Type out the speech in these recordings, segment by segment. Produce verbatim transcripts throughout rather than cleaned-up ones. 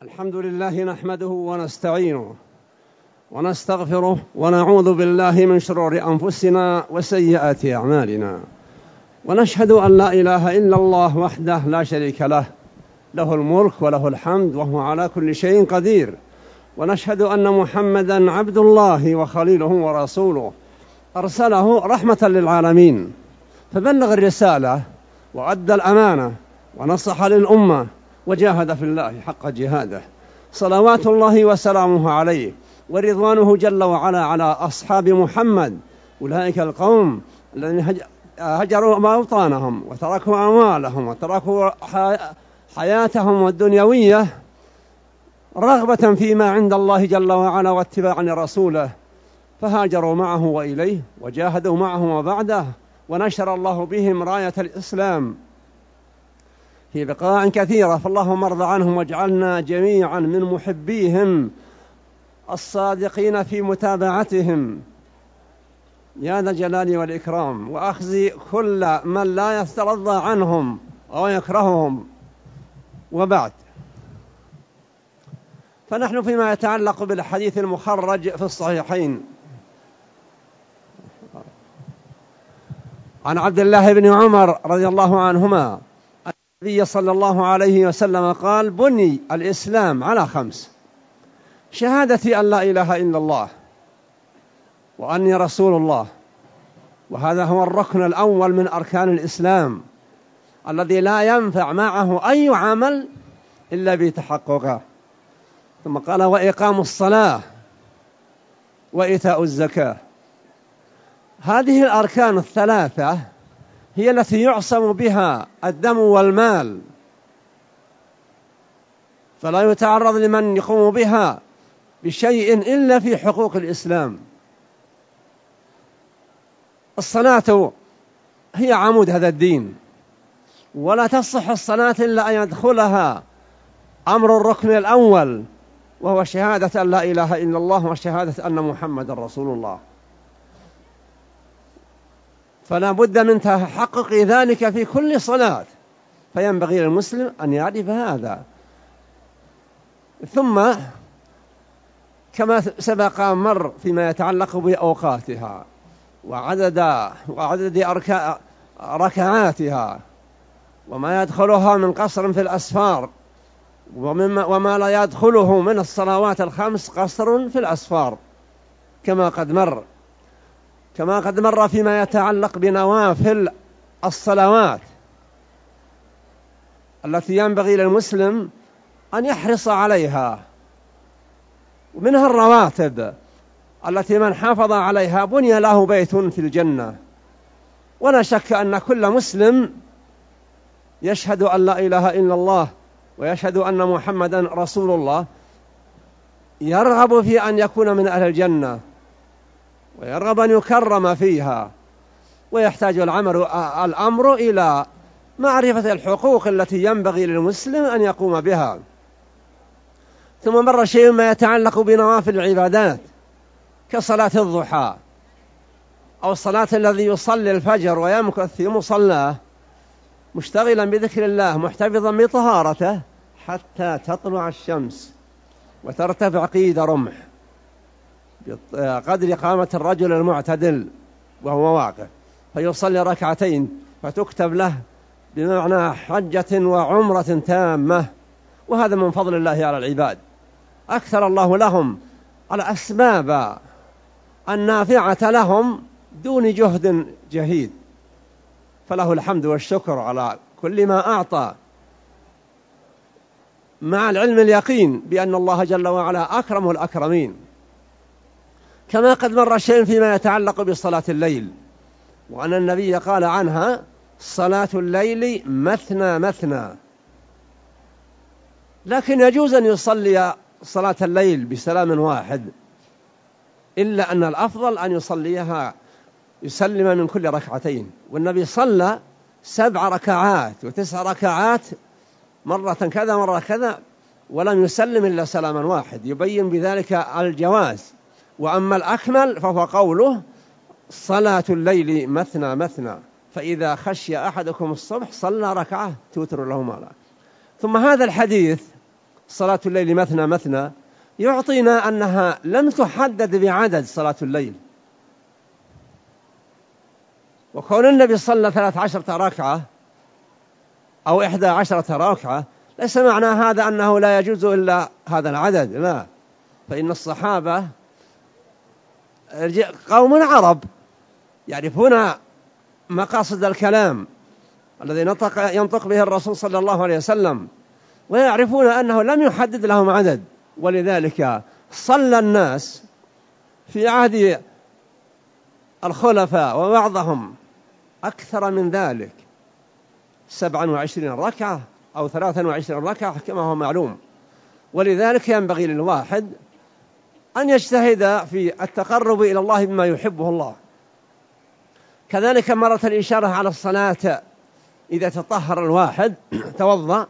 الحمد لله نحمده ونستعينه ونستغفره ونعوذ بالله من شرور أنفسنا وسيئات أعمالنا، ونشهد أن لا إله إلا الله وحده لا شريك له، له الملك وله الحمد وهو على كل شيء قدير. ونشهد أن محمدا عبد الله وخليله ورسوله، أرسله رحمة للعالمين، فبلغ الرسالة وأدى الأمانة ونصح للأمة وجاهد في الله حق جهاده، صلوات الله وسلامه عليه ورضوانه جل وعلا على أصحاب محمد، أولئك القوم الذين هجروا موطنهم وتركوا أموالهم وتركوا حياتهم الدنيوية رغبة فيما عند الله جل وعلا واتباعا لرسوله، فهاجروا معه وإليه وجاهدوا معه وبعده، ونشر الله بهم راية الإسلام في بقاع كثيرة. فاللهم ارض عنهم واجعلنا جميعا من محبيهم الصادقين في متابعتهم يا ذا الجلال والإكرام، وأخزي كل من لا يسترضى عنهم أو يكرههم. وبعد، فنحن فيما يتعلق بالحديث المخرج في الصحيحين عن عبد الله بن عمر رضي الله عنهما النبي صلى الله عليه وسلم قال: بني الإسلام على خمس: شهادة أن لا إله إلا الله وأني رسول الله، وهذا هو الركن الأول من أركان الإسلام الذي لا ينفع معه أي عمل إلا بتحققه. ثم قال: وإقام الصلاة وإيتاء الزكاة. هذه الأركان الثلاثة هي التي يعصم بها الدم والمال، فلا يتعرض لمن يقوم بها بشيء إلا في حقوق الإسلام. الصلاة هي عمود هذا الدين، ولا تصح الصلاة إلا أن يدخلها أمر الركن الأول، وهو شهادة أن لا إله إلا الله وشهادة أن محمد رسول الله. فلا بد من تحقق ذلك في كل صلاة، فينبغي للمسلم أن يعرف هذا. ثم كما سبق مر فيما يتعلق بأوقاتها وعدد وعدد ركعاتها وما يدخلها من قصر في الأسفار، وما لا يدخله من الصلوات الخمس قصر في الأسفار، كما قد مر كما قد مر فيما يتعلق بنوافل الصلوات التي ينبغي للمسلم أن يحرص عليها، ومنها الرواتب التي من حافظ عليها بني له بيت في الجنة. ولا شك أن كل مسلم يشهد أن لا إله إلا الله ويشهد أن محمدا رسول الله يرغب في أن يكون من أهل الجنة، ويرغب أن يكرم فيها، ويحتاج الأمر, الأمر إلى معرفة الحقوق التي ينبغي للمسلم أن يقوم بها. ثم مر شيء ما يتعلق بنوافل العبادات كصلاة الضحى، أو الصلاة الذي يصلي الفجر ويمكث في مصلاه مشتغلا بذكر الله محتفظا بطهارته حتى تطلع الشمس وترتفع قيد رمح قدر قامة الرجل المعتدل وهو واقف، فيصلي ركعتين فتكتب له بمعنى حجة وعمرة تامة. وهذا من فضل الله على العباد، أكثر الله لهم الأسباب النافعة لهم دون جهد جهيد، فله الحمد والشكر على كل ما أعطى، مع العلم اليقين بأن الله جل وعلا أكرم الأكرمين. كما قد مر شيء فيما يتعلق بصلاة الليل، وأن النبي قال عنها: صلاة الليل مثنى مثنى. لكن يجوز أن يصلي صلاة الليل بسلام واحد، إلا أن الأفضل أن يصليها يسلم من كل ركعتين. والنبي صلى سبع ركعات وتسع ركعات مرة كذا مرة كذا، ولم يسلم إلا سلاما واحد، يبين بذلك الجواز. وأما الأكمل فهو قوله: صلاة الليل مثنى مثنى، فإذا خشي أحدكم الصبح صلى ركعة توتر له مالا. ثم هذا الحديث صلاة الليل مثنى مثنى يعطينا أنها لم تحدد بعدد صلاة الليل. وكون النبي صلى ثلاث عشرة ركعة أو إحدى عشرة ركعة ليس معنى هذا أنه لا يجوز إلا هذا العدد، لا، فإن الصحابة قوم عرب يعرفون مقاصد الكلام الذي ينطق به الرسول صلى الله عليه وسلم، ويعرفون أنه لم يحدد لهم عدد، ولذلك صلى الناس في عهد الخلفاء وبعضهم أكثر من ذلك، سبعا وعشرين ركعة أو ثلاثا وعشرين ركعة كما هو معلوم. ولذلك ينبغي للواحد أن يجتهد في التقرب إلى الله بما يحبه الله. كذلك مرت الإشارة على الصلاة، إذا تطهر الواحد توضأ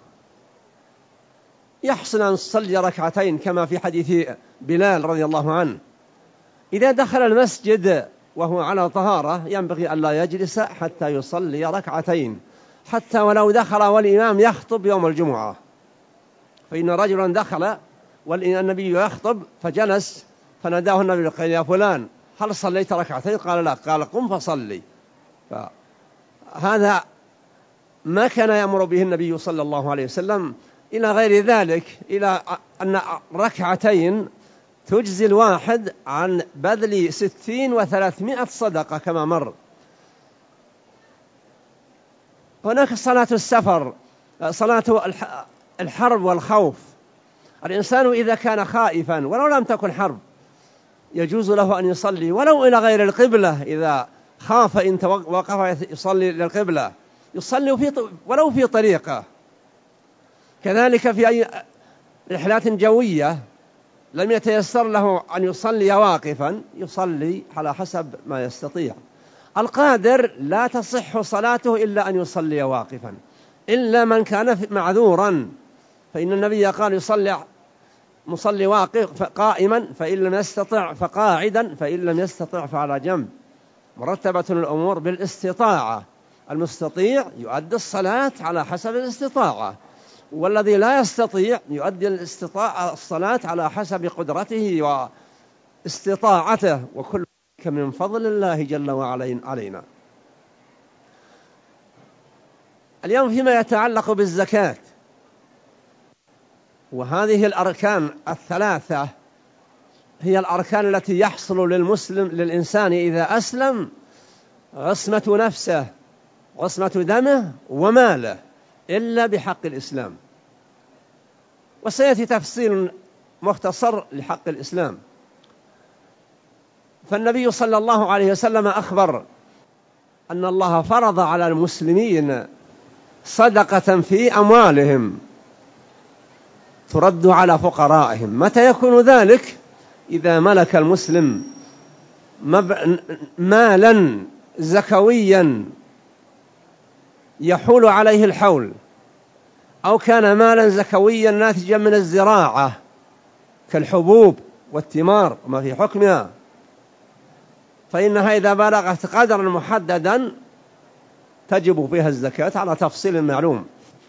يحسن أن يصلي ركعتين كما في حديث بلال رضي الله عنه، إذا دخل المسجد وهو على طهارة ينبغي أن لا يجلس حتى يصلي ركعتين، حتى ولو دخل والإمام يخطب يوم الجمعة. فإن رجلا دخل والنبي يخطب فجلس، فناداه النبي قال يا فلان هل صليت ركعتين؟ قال لا، قال قم فصلي. فهذا ما كان يأمر به النبي صلى الله عليه وسلم. إلى غير ذلك، إلى أن ركعتين تجزي الواحد عن بذل ستين وثلاثمائة صدقة كما مر. هناك صلاة السفر، صلاة الحرب والخوف. الإنسان إذا كان خائفا ولو لم تكن حرب يجوز له أن يصلي ولو إلى غير القبلة، إذا خاف إن وقف يصلي للقبلة يصلي في ولو في طريقة. كذلك في أي رحلات جوية لم يتيسر له أن يصلي واقفا يصلي على حسب ما يستطيع. القادر لا تصح صلاته إلا أن يصلي واقفا، إلا من كان معذورا، فإن النبي قال يصلي مصلي واقف قائما، فإن لم يستطع فقاعدا، فإن لم يستطع فعلى جنب. مرتبة الأمور بالاستطاعة، المستطيع يؤدي الصلاة على حسب الاستطاعة، والذي لا يستطيع يؤدي الاستطاعة الصلاة على حسب قدرته واستطاعته، وكل ذلك من فضل الله جل وعلا علينا. اليوم فيما يتعلق بالزكاة، وهذه الأركان الثلاثة هي الأركان التي يحصل للمسلم للإنسان إذا أسلم عصمة نفسه، عصمة دمه وماله، إلا بحق الإسلام. وسيأتي تفصيل مختصر لحق الإسلام. فالنبي صلى الله عليه وسلم أخبر أن الله فرض على المسلمين صدقة في أموالهم ترد على فقرائهم. متى يكون ذلك؟ إذا ملك المسلم مالا زكويا يحول عليه الحول، أو كان مالا زكويا ناتجا من الزراعة كالحبوب والثمار وما في حكمها، فإنها إذا بلغت قدرا محددا تجب فيها الزكاة على تفصيل معلوم.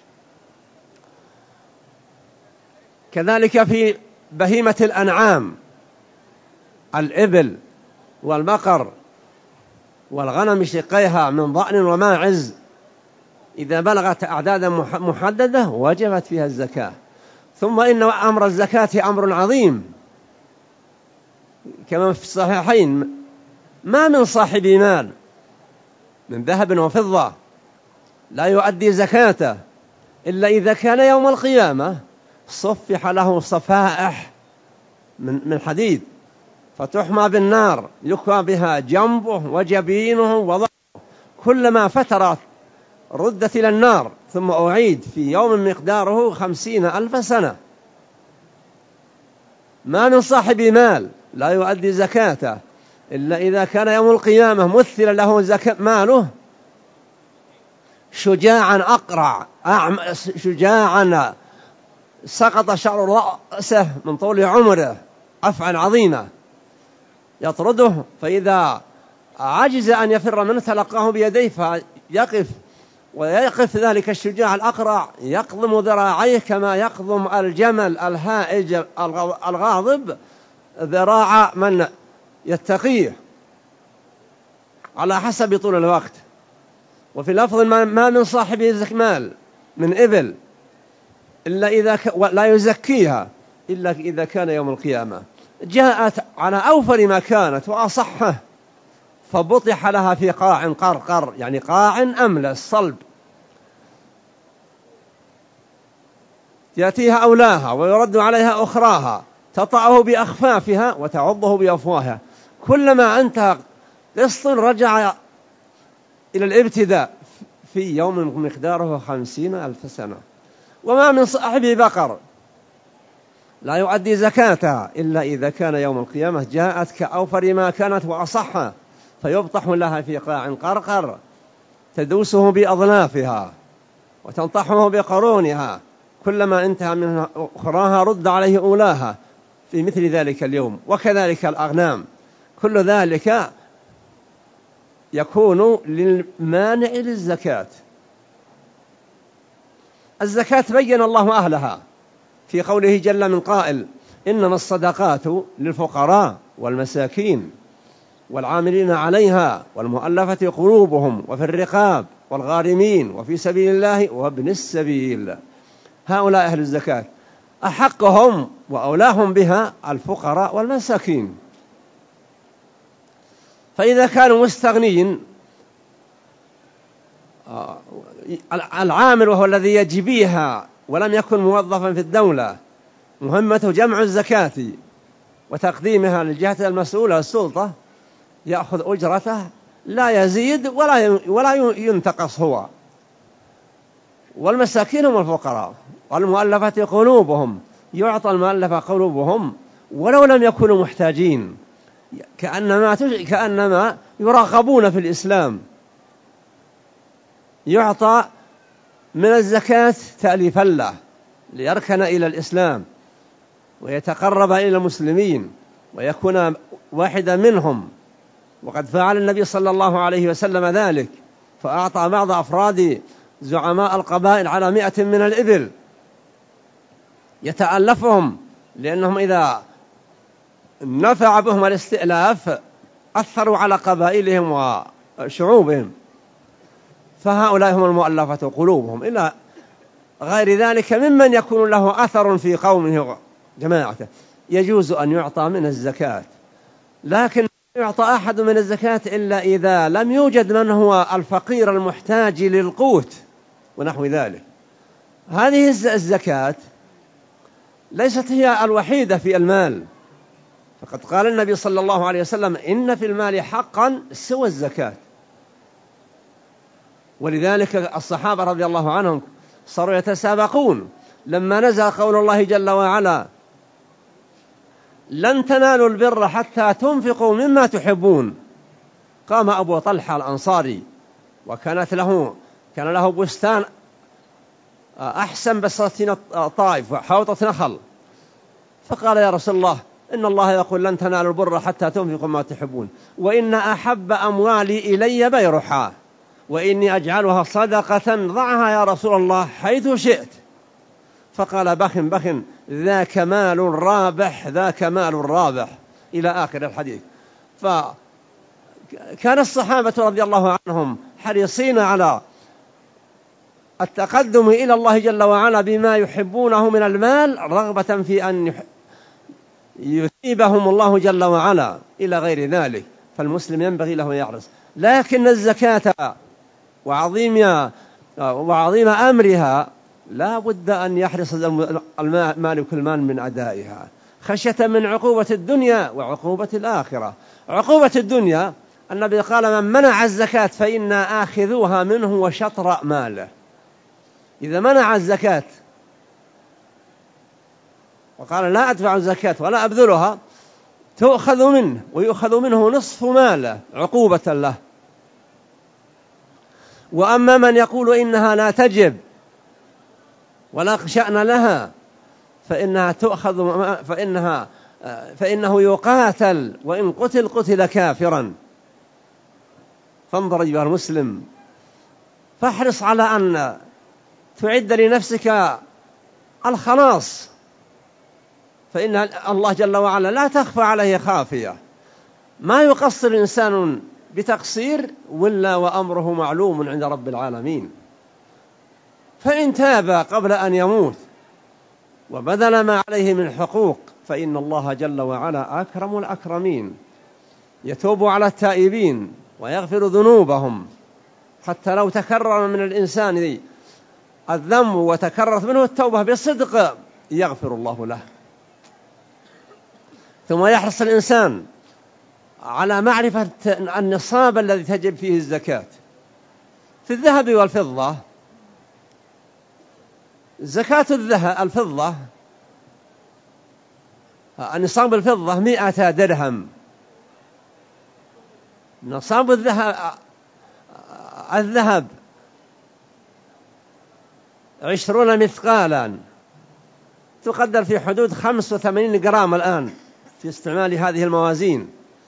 كذلك في بهيمة الأنعام، الإبل والبقر والغنم شقيها من ضأن وماعز، إذا بلغت أعدادا محددة وجبت فيها الزكاة. ثم إن أمر الزكاة أمر عظيم، كما في الصحيحين: ما من صاحب مال من ذهب وفضة لا يؤدي زكاته إلا إذا كان يوم القيامة صفح له صفائح من حديد فتحمى بالنار يكوى بها جنبه وجبينه وظهره، كلما فترت ردت إلى النار ثم أعيد في يوم مقداره خمسين ألف سنة. ما من صاحب مال لا يؤدي زكاته إلا إذا كان يوم القيامة مثل له زكاة ماله شجاعا أقرع شجاعا سقط شعر رأسه من طول عمره، أفعال عظيمة يطرده، فإذا عجز أن يفر منه تلقاه بيديه فيقف ويقف ذلك الشجاع الأقرع يقضم ذراعيه كما يقضم الجمل الهائج الغاضب ذراع من يتقيه على حسب طول الوقت. وفي لفظ ما من صاحبه زكمال من إبل إلا إذا ك... لا يزكيها إلا إذا كان يوم القيامة. جاءت على أوفر ما كانت وأصحه فبطح لها في قاع قرقر، يعني قاع أملس صلب، يأتيها أولاها ويرد عليها أخراها تطأه بأخفافها وتعضه بأفواهها. كلما انتهى قسط رجع إلى الابتداء في يوم مقداره خمسين ألف سنة. وما من صاحب بقر لا يؤدي زكاتها إلا إذا كان يوم القيامة جاءت كأوفر ما كانت وأصحها فيبطح لها في قاع قرقر تدوسه بأظلافها وتنطحه بقرونها. كلما انتهى من أخراها رد عليه أولاها في مثل ذلك اليوم. وكذلك الأغنام، كل ذلك يكون للمانع للزكاة. الزكاة بين الله أهلها في قوله جل من قائل: إنما الصدقات للفقراء والمساكين والعاملين عليها والمؤلفة قلوبهم وفي الرقاب والغارمين وفي سبيل الله وابن السبيل. هؤلاء أهل الزكاة أحقهم وأولاهم بها الفقراء والمساكين. فإذا كانوا مستغنين العامل وهو الذي يجبيها ولم يكن موظفا في الدولة مهمته جمع الزكاة وتقديمها للجهة المسؤولة السلطة يأخذ أجرته لا يزيد ولا ولا ينتقص هو. والمساكين هم الفقراء والمؤلفة قلوبهم، يعطى المؤلفة قلوبهم ولو لم يكونوا محتاجين، كأنما كأنما يراقبون في الإسلام. يعطى من الزكاة تأليفا له ليركن إلى الإسلام ويتقرب إلى المسلمين ويكون واحدا منهم. وقد فعل النبي صلى الله عليه وسلم ذلك، فأعطى بعض أفراد زعماء القبائل على مئة من الإبل يتألفهم، لأنهم إذا نفع بهم الاستئلاف أثروا على قبائلهم وشعوبهم. فهؤلاء هم المؤلفة قلوبهم، إلى غير ذلك ممن يكون له أثر في قومه جماعته يجوز أن يعطى من الزكاة. لكن يعطى أحد من الزكاة إلا إذا لم يوجد من هو الفقير المحتاج للقوت ونحو ذلك. هذه الزكاة ليست هي الوحيدة في المال، فقد قال النبي صلى الله عليه وسلم: إن في المال حقا سوى الزكاة. ولذلك الصحابة رضي الله عنهم صاروا يتسابقون لما نزل قول الله جل وعلا: لن تنالوا البر حتى تنفقوا مما تحبون. قام أبو طلحة الأنصاري وكانت له كان له بستان أحسن بساتين طائف حوطة نخل، فقال: يا رسول الله، إن الله يقول لن تنالوا البر حتى تنفقوا ما تحبون، وإن أحب أموالي إلي بيرحا، وإني أجعلها صدقة ضعها يا رسول الله حيث شئت. فقال: بخ بخ ذاك مال رابح ذاك مال رابح، إلى آخر الحديث. فكان الصحابة رضي الله عنهم حريصين على التقدم إلى الله جل وعلا بما يحبونه من المال رغبة في أن يثيبهم الله جل وعلا إلى غير ذلك. فالمسلم ينبغي له يحرص. لكن الزكاة وعظيم وعظيم أمرها لا بد أن يحرص مالك المال من أدائها خشية من عقوبة الدنيا وعقوبة الآخرة. عقوبة الدنيا النبي قال: من منع الزكاة فإنا آخذوها منه وشطر ماله. إذا منع الزكاة وقال: لا أدفع الزكاة ولا أبذلها، تؤخذ منه ويؤخذ منه نصف ماله عقوبة له. وأما من يقول إنها لا تجب ولا شأن لها فإنها تؤخذ فإنها فإنه يقاتل، وإن قتل قتل كافرا. فانظر أيها المسلم فاحرص على أن تعد لنفسك الخلاص، فإن الله جل وعلا لا تخفى عليه خافية، ما يقصر إنسان بتقصير ولا وأمره معلوم عند رب العالمين. فإن تاب قبل أن يموت وبذل ما عليه من حقوق فإن الله جل وعلا أكرم الأكرمين، يتوب على التائبين ويغفر ذنوبهم، حتى لو تكرر من الإنسان الذنب وتكررت منه التوبة بصدق يغفر الله له. ثم يحرص الإنسان على معرفة النصاب الذي تجب فيه الزكاة. في الذهب والفضة زكاة الذهب الفضة نصاب الفضة مئة درهم، نصاب الذهب الذهب عشرون مثقالا، تقدر في حدود خمس وثمانين جرام الآن في استعمال هذه الموازين،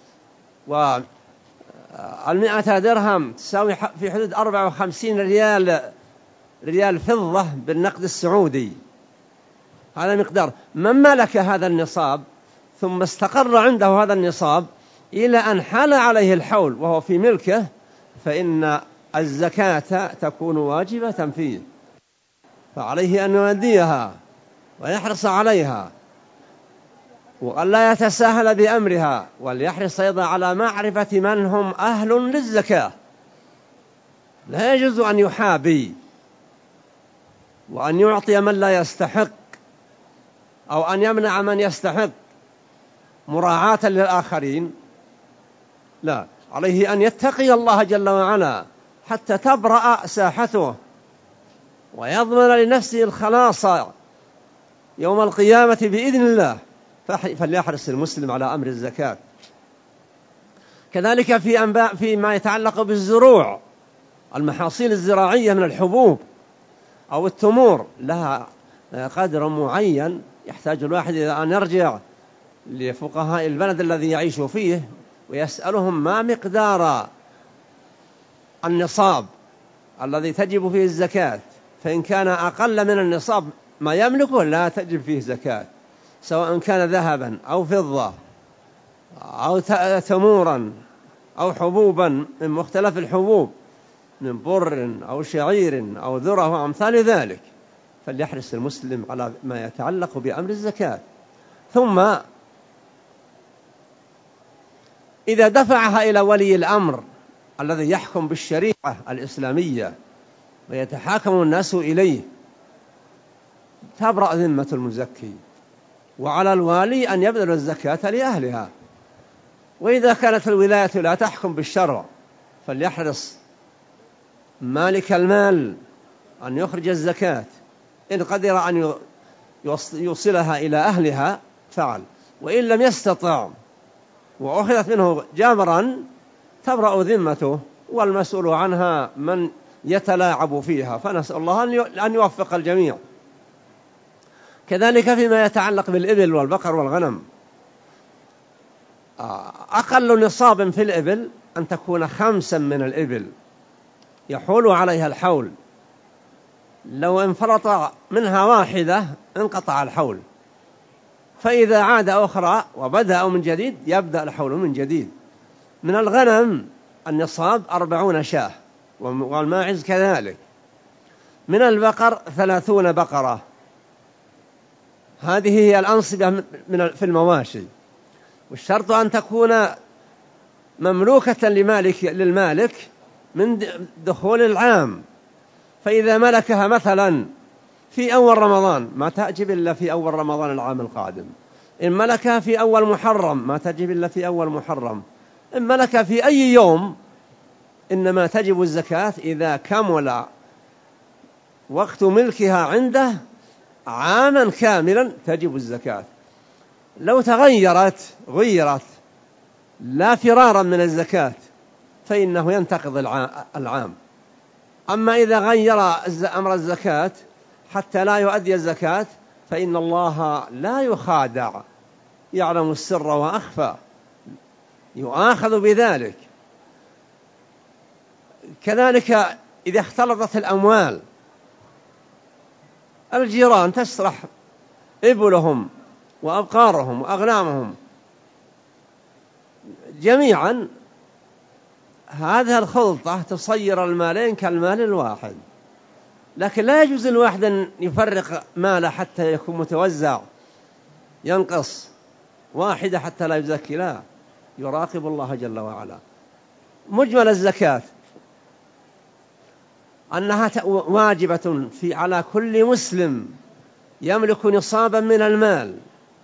والمئة درهم تساوي في حدود أربعة وخمسين ريال ريال فضة بالنقد السعودي. هذا مقدار من ملك هذا النصاب ثم استقر عنده هذا النصاب إلى أن حال عليه الحول وهو في ملكه، فإن الزكاة تكون واجبة فيه، فعليه أن يؤديها ويحرص عليها وأن لا يتساهل بأمرها، وليحرص أيضا على معرفة من هم أهل للزكاة. لا يجوز أن يحابي وأن يعطي من لا يستحق أو أن يمنع من يستحق مراعاة للآخرين، لا، عليه أن يتقي الله جل وعلا حتى تبرأ ساحته ويضمن لنفسه الخلاص يوم القيامة بإذن الله. فليحرص المسلم على أمر الزكاة. كذلك في أنباء فيما يتعلق بالزروع، المحاصيل الزراعية من الحبوب أو التمور لها قدر معين، يحتاج الواحد إلى أن يرجع لفقهاء البلد الذي يعيش فيه ويسألهم ما مقدار النصاب الذي تجب فيه الزكاة، فإن كان أقل من النصاب ما يملكه لا تجب فيه زكاة، سواء كان ذهبا أو فضة أو تمورا أو حبوبا من مختلف الحبوب من بر أو شعير أو ذرة وأمثال ذلك. فليحرص المسلم على ما يتعلق بأمر الزكاة. ثم إذا دفعها إلى ولي الأمر الذي يحكم بالشريعة الإسلامية ويتحاكم الناس إليه تبرأ ذمة المزكي، وعلى الوالي أن يبذل الزكاة لأهلها. وإذا كانت الولاية لا تحكم بالشرع فليحرص مالك المال أن يخرج الزكاة، إن قدر أن يوصلها إلى أهلها فعل، وإن لم يستطع وأخذت منه جابرا تبرأ ذمته، والمسؤول عنها من يتلاعب فيها. فنسأل الله أن يوفق الجميع. كذلك فيما يتعلق بالإبل والبقر والغنم، أقل نصاب في الإبل أن تكون خمسا من الإبل يحول عليها الحول، لو انفرط منها واحدة انقطع الحول، فإذا عاد أخرى وبدأ من جديد يبدأ الحول من جديد. من الغنم النصاب أربعون شاة والماعز كذلك. من البقر ثلاثون بقرة، هذه هي الأنصبة في المواشي، والشرط أن تكون مملوكة لمالك للمالك من دخول العام، فإذا ملكها مثلا في أول رمضان ما تجب إلا في أول رمضان العام القادم، إن ملكها في أول محرم ما تجب إلا في أول محرم، إن ملكها في أي يوم إنما تجب الزكاة إذا كمل وقت ملكها عنده عاما كاملا تجب الزكاة. لو تغيرت غيرت لا فرارا من الزكاة فإنه ينتقض العام. أما إذا غير أمر الزكاة حتى لا يؤدي الزكاة فإن الله لا يخادع، يعلم السر وأخفى، يؤاخذ بذلك. كذلك إذا اختلطت الأموال، الجيران تسرح إبلهم وأبقارهم وأغنامهم جميعا، هذه الخلطة تصير المالين كالمال الواحد. لكن لا يجوز الواحد أن يفرق ماله حتى يكون متوزع، ينقص واحدة حتى لا يزكي، لا، يراقب الله جل وعلا. مجمل الزكاة أنها واجبة في على كل مسلم يملك نصابا من المال.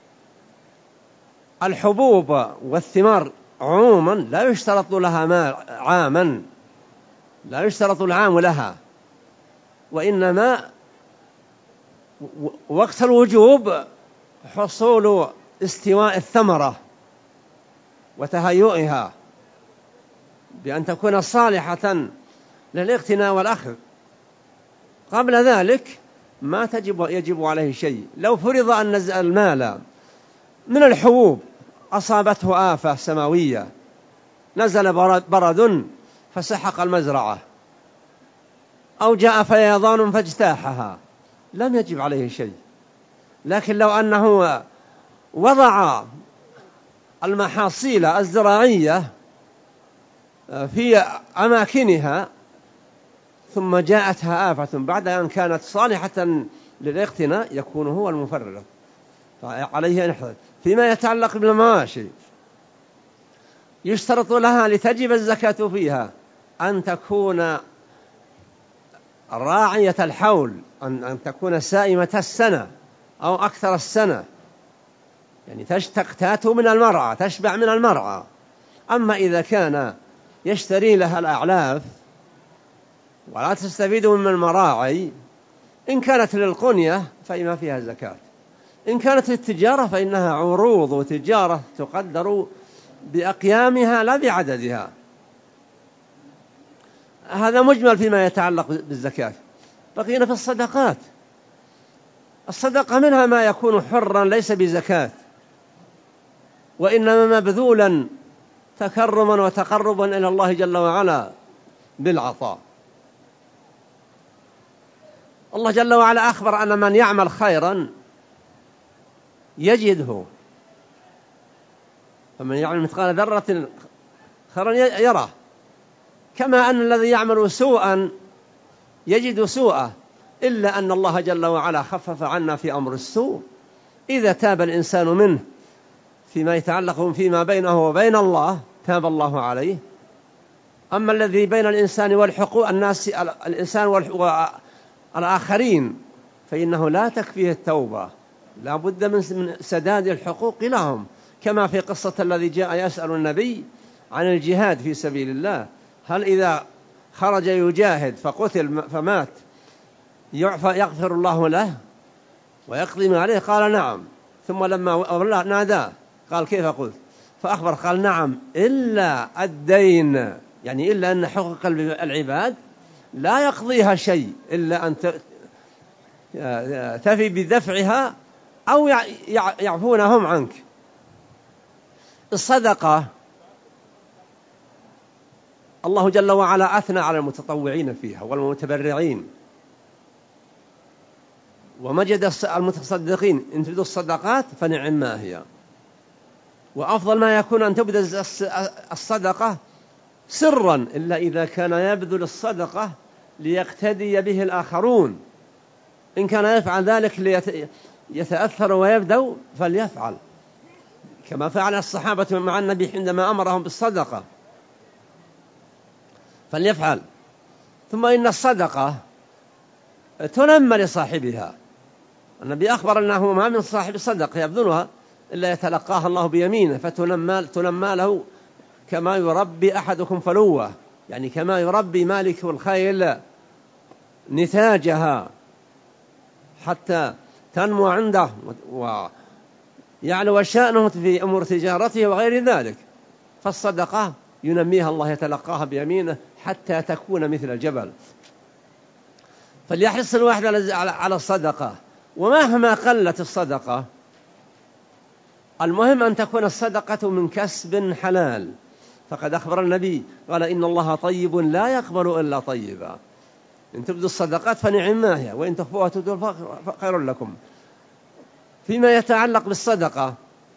الحبوب والثمار عموما لا يشترط لها مال عاما، لا يشترط العام لها، وإنما وقت الوجوب حصول استواء الثمرة وتهيئها بأن تكون صالحة للاقتناء والأخذ. قبل ذلك ما تجب يجب عليه شيء. لو فرض أن المال من الحبوب أصابته آفة سماوية، نزل برد فسحق المزرعة، أو جاء فيضان فاجتاحها، لم يجب عليه شيء. لكن لو أنه وضع المحاصيل الزراعية في أماكنها ثم جاءتها آفة بعد أن كانت صالحة للاقتناء، يكون هو المفرط، فعليه أن يحذر. فيما يتعلق بالمواشي يشترط لها لتجب الزكاة فيها أن تكون راعية الحول، أن تكون سائمة السنة أو أكثر السنة، يعني تشتقتات من المرعى، تشبع من المرعى. أما إذا كان يشتري لها الأعلاف ولا تستفيد من المراعي، إن كانت للقنية فإما فيها زكاة، إن كانت للتجارة فإنها عروض وتجارة تقدر بأقيامها لا بعددها. هذا مجمل فيما يتعلق بالزكاة. بقينا في الصدقات. الصدقة منها ما يكون حرا ليس بزكاة، وإنما مبذولا تكرما وتقربا إلى الله جل وعلا بالعطاء. الله جل وعلا أخبر أن من يعمل خيرا يجده، فمن يعمل مثقال ذرة خيرا يره، كما أن الذي يعمل سوءا يجد سوءه، إلا أن الله جل وعلا خفف عنا في أمر السوء. إذا تاب الإنسان منه فيما يتعلق فيما بينه وبين الله تاب الله عليه. أما الذي بين الإنسان والحقوق الناس الإنسان والآخرين فإنه لا تكفيه التوبة، لا بد من سداد الحقوق لهم، كما في قصة الذي جاء يسأل النبي عن الجهاد في سبيل الله، هل إذا خرج يجاهد فقتل فمات يغفر الله له ويقضي ما عليه؟ قال نعم. ثم لما ناداه قال كيف قلت؟ فأخبر قال نعم إلا الدين، يعني إلا أن حقوق العباد لا يقضيها شيء إلا أن تفي بدفعها أو يعفونهم عنك. الصدقة الله جل وعلا أثنى على المتطوعين فيها والمتبرعين، ومجد المتصدقين. إن تبدوا الصدقات فنعم ما هي، وأفضل ما يكون أن تبدأ الصدقة سرا، إلا إذا كان يبذل الصدقة ليقتدي به الآخرون. إن كان يفعل ذلك ليتأثر ويبدأ فليفعل، كما فعل الصحابة مع النبي عندما أمرهم بالصدقة، فليفعل. ثم إن الصدقة تنمى لصاحبها. النبي أخبر أنه ما من صاحب الصدقة يبذلها إلا يتلقاها الله بيمينه فتنمى تنمى له كما يربي أحدكم فلوة، يعني كما يربي مالك الخيل نتاجها حتى تنمو عنده ويعلو شأنه في أمور تجارته وغير ذلك. فالصدقة ينميها الله، يتلقاها بيمينه حتى تكون مثل الجبل. فليحرص الواحد على الصدقة، ومهما قلت الصدقة المهم أن تكون الصدقة من كسب حلال. فقد أخبر النبي قال إن الله طيب لا يقبل إلا طيبا. إن تبدوا الصدقات فنعم ما هي، وإن تخفوها وتؤتوها خير لكم. فيما يتعلق بالصدقة،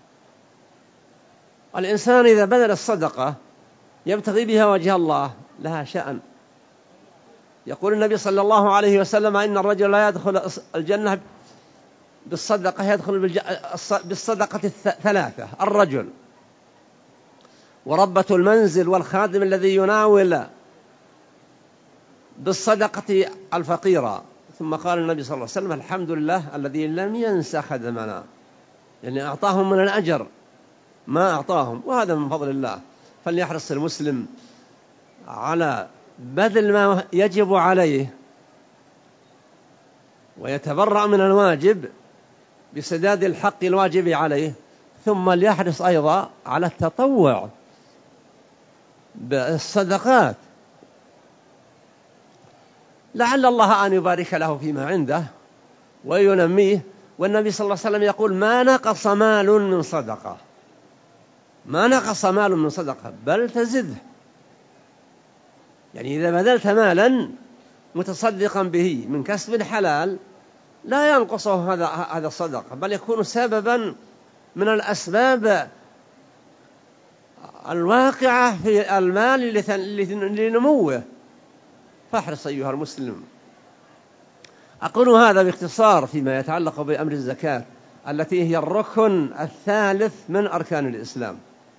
الإنسان إذا بذل الصدقة يبتغي بها وجه الله لها شأن. يقول النبي صلى الله عليه وسلم إن الرجل لا يدخل الجنة بالصدقة، يدخل بالصدقة الثلاثة: الرجل وربة المنزل والخادم الذي يناول بالصدقة الفقيرة. ثم قال النبي صلى الله عليه وسلم: الحمد لله الذي لم ينس خدمنا، يعني أعطاهم من الأجر ما أعطاهم، وهذا من فضل الله. فليحرص المسلم على بذل ما يجب عليه ويتبرأ من الواجب بسداد الحق الواجب عليه، ثم ليحرص أيضا على التطوع بالصدقات لعل الله أن يبارك له فيما عنده وينميه. والنبي صلى الله عليه وسلم يقول: ما نقص مال من صدقة، ما نقص مال من صدقة بل تزده. يعني إذا بذلت مالا متصدقا به من كسب حلال لا ينقصه هذا هذا الصدقة، بل يكون سببا من الأسباب الواقعة في المال لنموه. فاحرص أيها المسلم. أقول هذا باختصار فيما يتعلق بأمر الزكاة التي هي الركن الثالث من أركان الإسلام،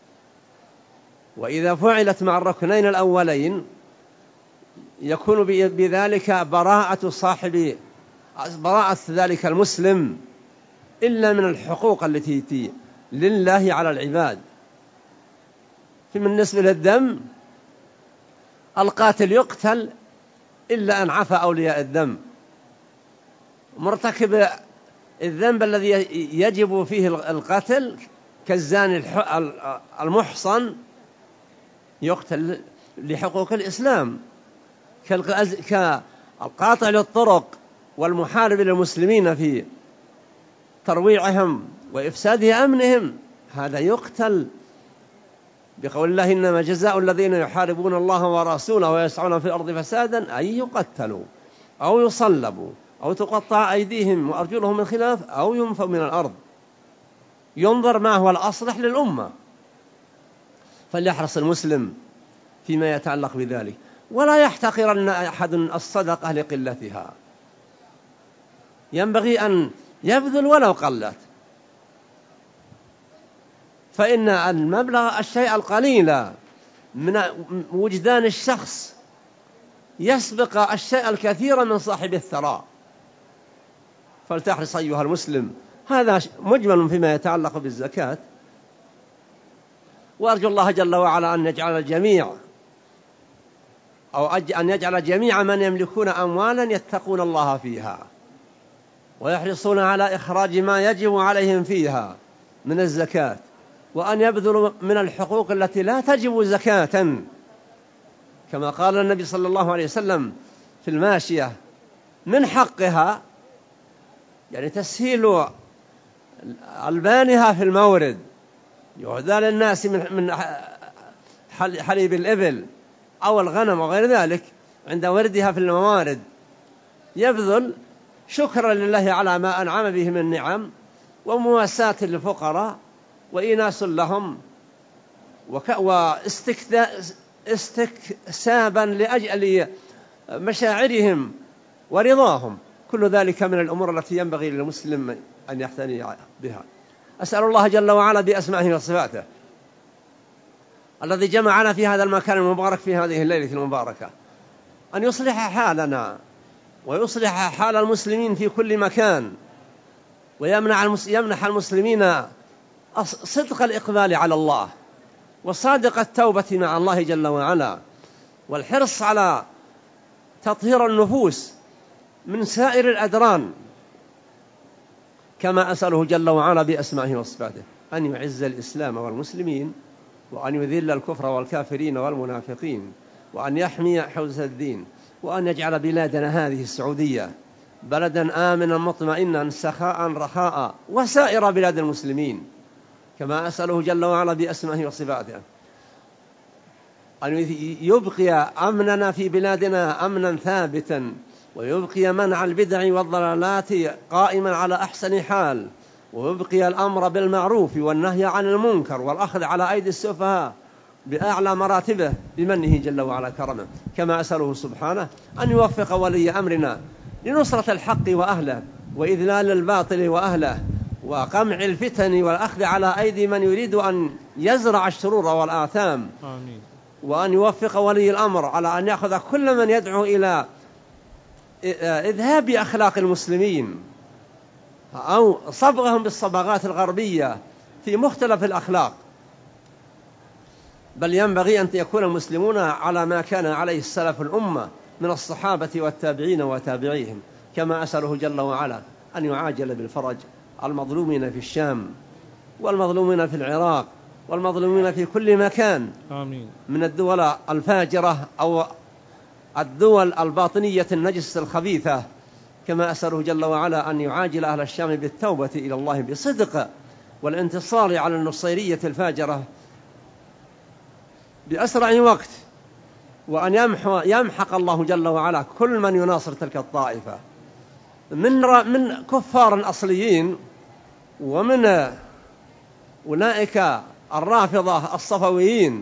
وإذا فعلت مع الركنين الأولين يكون بذلك براءة صاحب براءة ذلك المسلم إلا من الحقوق التي لله على العباد. بالنسبة للدم، القاتل يقتل إلا أن عفى أولياء الدم. مرتكب الذنب الذي يجب فيه القتل كالزاني المحصن يقتل لحقوق الإسلام، كالقاطع للطرق والمحارب للمسلمين في ترويعهم وإفساد أمنهم، هذا يقتل بقول الله: إنما جزاء الذين يحاربون الله ورسوله ويسعون في الأرض فسادا أن يقتلوا أو يصلبوا أو تقطع أيديهم وأرجلهم من خلاف أو ينفوا من الأرض. ينظر ما هو الأصلح للأمة. فليحرص المسلم فيما يتعلق بذلك، ولا يحتقرن أحد الصدقة لقلتها، ينبغي أن يبذل ولو قلت، فإن المبلغ الشيء القليل من وجدان الشخص يسبق الشيء الكثير من صاحب الثراء. فلتحرص أيها المسلم. هذا مجمل فيما يتعلق بالزكاة، وأرجو الله جل وعلا أن يجعل الجميع أو أن يجعل جميع من يملكون أموالا يتقون الله فيها ويحرصون على إخراج ما يجب عليهم فيها من الزكاة، وأن يبذلوا من الحقوق التي لا تجب زكاة، كما قال النبي صلى الله عليه وسلم في الماشية: من حقها، يعني تسهيل ألبانها في المورد، يهدى للناس من حليب الإبل أو الغنم وغير ذلك عند وردها في الموارد، يبذل شكرا لله على ما أنعم به من النعم، ومواساة للفقراء وإناس لهم، واستكسابا لأجل مشاعرهم ورضاهم. كل ذلك من الأمور التي ينبغي للمسلم أن يعتني بها. أسأل الله جل وعلا بأسمائه وصفاته الذي جمعنا في هذا المكان المبارك في هذه الليلة المباركة أن يصلح حالنا ويصلح حال المسلمين في كل مكان، ويمنح المسلمين صدق الإقبال على الله وصادق التوبة مع الله جل وعلا، والحرص على تطهير النفوس من سائر الأدران، كما أسأله جل وعلا بأسمائه وصفاته أن يعز الإسلام والمسلمين، وأن يذل الكفر والكافرين والمنافقين، وأن يحمي حوزة الدين، وأن يجعل بلادنا هذه السعودية بلدا آمنا مطمئنا سخاء رخاء، وسائر بلاد المسلمين، كما أسأله جل وعلا بأسمائه وصفاته أن يبقي أمننا في بلادنا أمنا ثابتا، ويبقي منع البدع والضلالات قائما على أحسن حال، ويبقي الأمر بالمعروف والنهي عن المنكر والأخذ على أيدي السفهاء بأعلى مراتبه بمنه جل وعلا كرمه. كما أسأله سبحانه أن يوفق ولي أمرنا لنصرة الحق وأهله، وإذلال الباطل وأهله، وقمع الفتن والأخذ على أيدي من يريد أن يزرع الشرور والآثام. آمين. وأن يوفق ولي الأمر على أن يأخذ كل من يدعو إلى إذهاب أخلاق المسلمين أو صبغهم بالصبغات الغربية في مختلف الأخلاق، بل ينبغي أن يكون المسلمون على ما كان عليه السلف الأمة من الصحابة والتابعين وتابعيهم. كما أسأله جل وعلا أن يعاجل بالفرج المظلومين في الشام والمظلومين في العراق والمظلومين في كل مكان آمين. من الدول الفاجرة أو الدول الباطنية النجسة الخبيثة. كما أسأله جل وعلا أن يعاجل أهل الشام بالتوبة إلى الله بصدق والانتصار على النصيرية الفاجرة بأسرع وقت، وأن يمحو يمحق الله جل وعلا كل من يناصر تلك الطائفة من من كفار أصليين ومن أولئك الرافضة الصفويين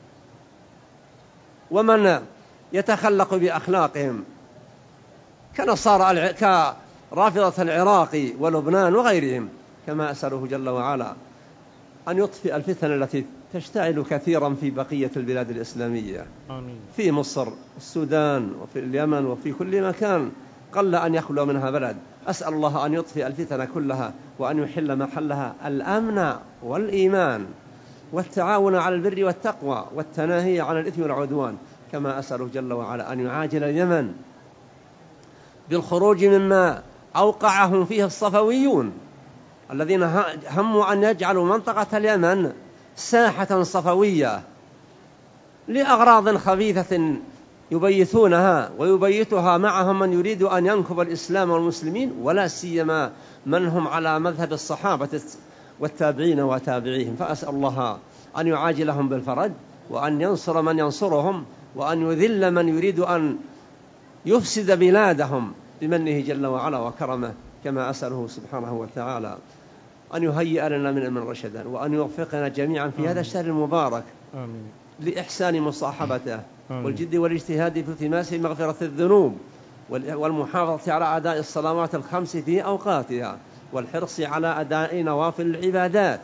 ومن يتخلق بأخلاقهم كنصارى كرافضة العراق ولبنان وغيرهم. كما أسأله جل وعلا أن يطفئ الفتن التي تشتعل كثيرا في بقية البلاد الإسلامية. آمين. في مصر السودان وفي اليمن وفي كل مكان قل أن يخلو منها بلد. أسأل الله أن يطفئ الفتن كلها وأن يحل محلها الأمن والإيمان والتعاون على البر والتقوى والتناهي عن الإثم والعدوان. كما أسأله جل وعلا أن يعاجل اليمن بالخروج مما أوقعهم فيه الصفويون الذين هموا أن يجعلوا منطقة اليمن ساحة صفوية لأغراض خبيثة يبيتونها ويبيتها معهم من يريد أن ينكب الإسلام والمسلمين، ولا سيما من هم على مذهب الصحابة والتابعين وتابعيهم. فأسأل الله أن يعاجلهم بالفرج وأن ينصر من ينصرهم وأن يذل من يريد أن يفسد بلادهم بمنه جل وعلا وكرمه. كما أسأله سبحانه وتعالى أن يهيئ لنا من من رشدا وأن يوفقنا جميعا في هذا الشهر المبارك آمين. لإحسان مصاحبته والجد والاجتهاد في التماس مغفرة الذنوب والمحافظة على أداء الصلوات الخمس في أوقاتها والحرص على أداء نوافل العبادات،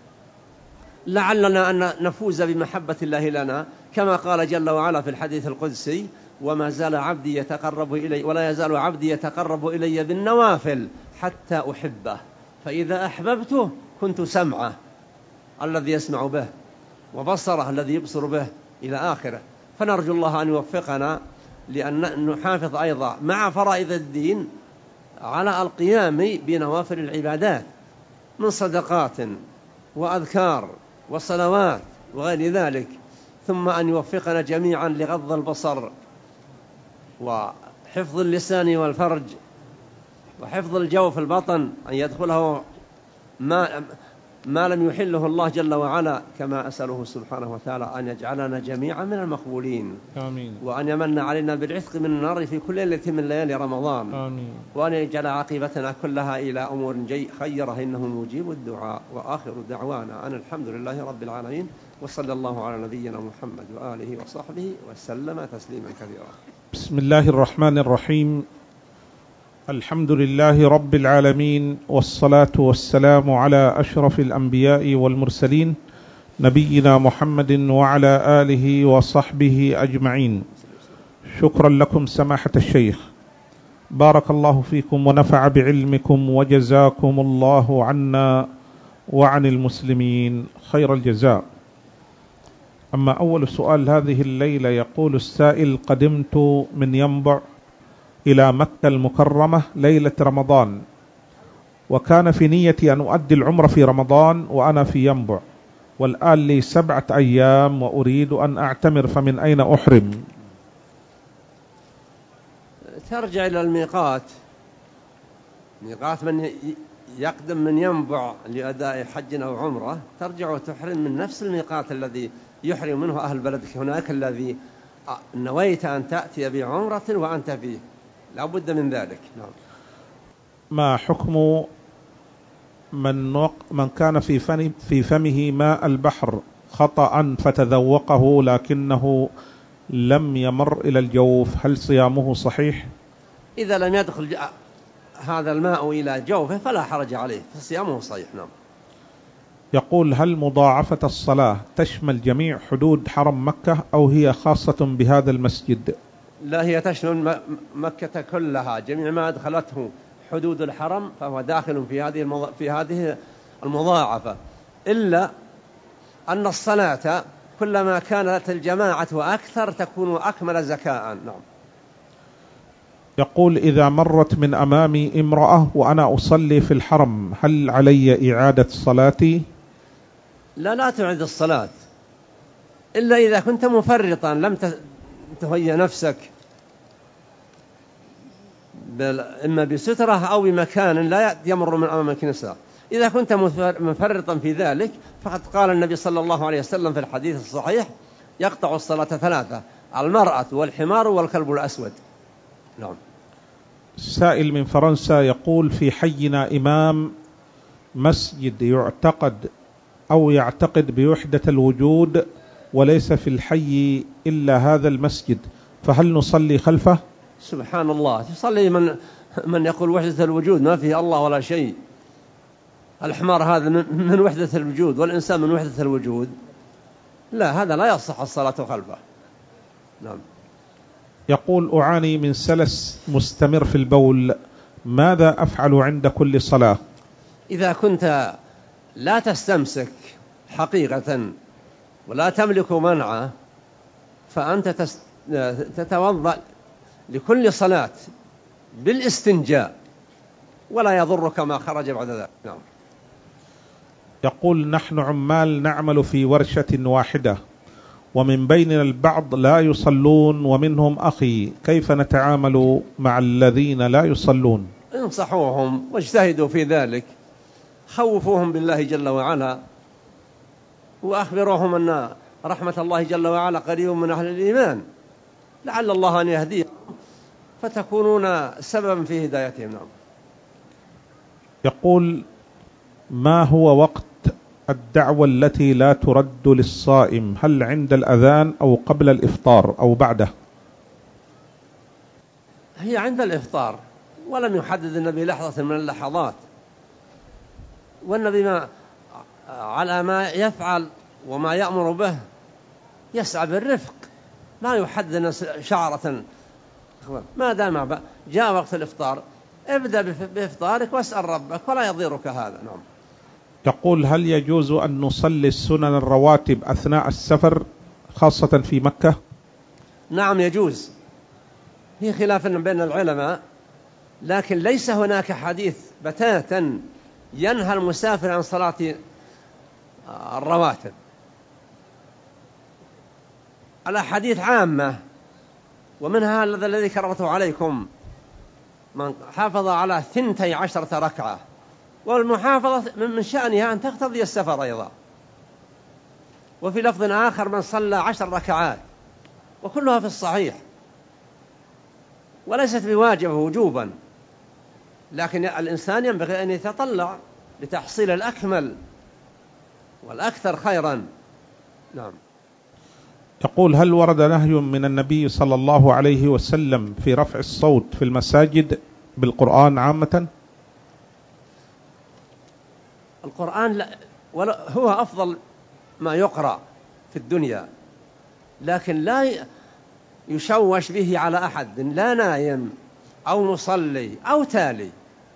لعلنا أن نفوز بمحبة الله لنا كما قال جل وعلا في الحديث القدسي: وما زال عبدي يتقرب إلي ولا يزال عبدي يتقرب إلي بالنوافل حتى أحبه، فإذا أحببته كنت سمعه الذي يسمع به وبصره الذي يبصر به إلى آخره. فنرجو الله أن يوفقنا لأن نحافظ أيضا مع فرائض الدين على القيام بنوافل العبادات من صدقات وأذكار وصلوات وغير ذلك، ثم أن يوفقنا جميعا لغض البصر وحفظ اللسان والفرج وحفظ الجو في البطن أن يدخله ما, ما لم يحله الله جل وعلا. كما أسأله سبحانه وتعالى أن يجعلنا جميعا من المقبولين. آمين. وأن يمن علينا بالعتق من النار في كل ليلة من ليالي رمضان. آمين. وأن يجعل عاقبتنا كلها إلى أمور جي خيرة إنه مجيب الدعاء. وآخر دعوانا أن الحمد لله رب العالمين، وصلى الله على نبينا محمد وآله وصحبه وسلم تسليما كثيرا. بسم الله الرحمن الرحيم. الحمد لله رب العالمين، والصلاة والسلام على أشرف الأنبياء والمرسلين نبينا محمد وعلى آله وصحبه أجمعين. شكرا لكم سماحة الشيخ، بارك الله فيكم ونفع بعلمكم وجزاكم الله عنا وعن المسلمين خير الجزاء. أما أول سؤال هذه الليلة، يقول السائل: قدمت من ينبع إلى مكة المكرمة ليلة رمضان، وكان في نيتي أن أؤدي العمرة في رمضان وأنا في ينبع، والآن لي سبعة أيام وأريد أن أعتمر، فمن أين أحرم؟ ترجع إلى الميقات، ميقات من يقدم من ينبع لأداء حج أو عمرة ترجع وتحرم من نفس الميقات الذي يحرم منه أهل بلدك هناك الذي نويت أن تأتي بعمرة وأنت فيه، لا بد من ذلك. نعم. ما حكم من وق... من كان في فم... في فمه ماء البحر خطأ فتذوقه لكنه لم يمر إلى الجوف، هل صيامه صحيح؟ إذا لم يدخل ج... هذا الماء إلى جوفه فلا حرج عليه، فصيامه صحيح. نعم. يقول هل مضاعفة الصلاة تشمل جميع حدود حرم مكة أو هي خاصة بهذا المسجد؟ لا، هي تشمل مكة كلها، جميع ما أدخلته حدود الحرم فهو داخل في هذه المض... في هذه المضاعفة، إلا أن الصلاة كلما كانت الجماعة أكثر تكون أكمل زكاء. نعم. يقول إذا مرت من أمامي امرأة وأنا أصلي في الحرم هل علي إعادة صلاتي؟ لا، لا تعيد الصلاة إلا إذا كنت مفرطا لم تهيئ نفسك إما بسترة أو بمكان لا يمر من أمامك نساء. إذا كنت مفرطا في ذلك فقد قال النبي صلى الله عليه وسلم في الحديث الصحيح يقطع الصلاة ثلاثة: المرأة والحمار والكلب الأسود. نعم. سائل من فرنسا يقول في حينا إمام مسجد يعتقد أو يعتقد بوحدة الوجود وليس في الحي إلا هذا المسجد، فهل نصلي خلفه؟ سبحان الله، تصلي من من يقول وحدة الوجود ما فيه الله ولا شيء. الحمار هذا من وحدة الوجود والإنسان من وحدة الوجود، لا، هذا لا يصح الصلاة خلفه. نعم. يقول أعاني من سلس مستمر في البول، ماذا أفعل عند كل صلاة؟ إذا كنت لا تستمسك حقيقة ولا تملك منعه فأنت تتوضأ لكل صلاة بالاستنجاء ولا يضرك ما خرج بعد ذلك. نعم. يقول نحن عمال نعمل في ورشة واحدة ومن بيننا البعض لا يصلون ومنهم أخي، كيف نتعامل مع الذين لا يصلون؟ انصحوهم واجتهدوا في ذلك، خوفوهم بالله جل وعلا وأخبروهم أن رحمة الله جل وعلا قريب من أهل الإيمان، لعل الله أن يهديهم فتكونون سببا في هدايتهم. نعم. يقول ما هو وقت الدعوة التي لا ترد للصائم، هل عند الأذان أو قبل الإفطار أو بعده؟ هي عند الإفطار، ولم يحدد النبي لحظة من اللحظات، والنبي ما على ما يفعل وما يأمر به يسعى بالرفق، لا يحدد شعرة. ما دام جاء وقت الإفطار ابدأ بإفطارك واسأل ربك ولا يضيرك هذا. نعم. يقول هل يجوز أن نصلي السنن الرواتب أثناء السفر خاصة في مكة؟ نعم يجوز، في خلاف بين العلماء، لكن ليس هناك حديث بتاتا ينهى المسافر عن صلاة الرواتب. الأحاديث عامة، ومنها الذي كررته عليكم من حافظ على ثنتي عشرة ركعة، والمحافظة من شأنها أن تقتضي السفر أيضا. وفي لفظ آخر من صلى عشر ركعات، وكلها في الصحيح، وليست بواجبة وجوبا، لكن الإنسان ينبغي أن يتطلع لتحصيل الأكمل والأكثر خيرا. نعم. يقول هل ورد نهي من النبي صلى الله عليه وسلم في رفع الصوت في المساجد بالقرآن عامة؟ القرآن لا هو أفضل ما يقرأ في الدنيا، لكن لا يشوش به على أحد، لا نايم أو مصلي أو تالي.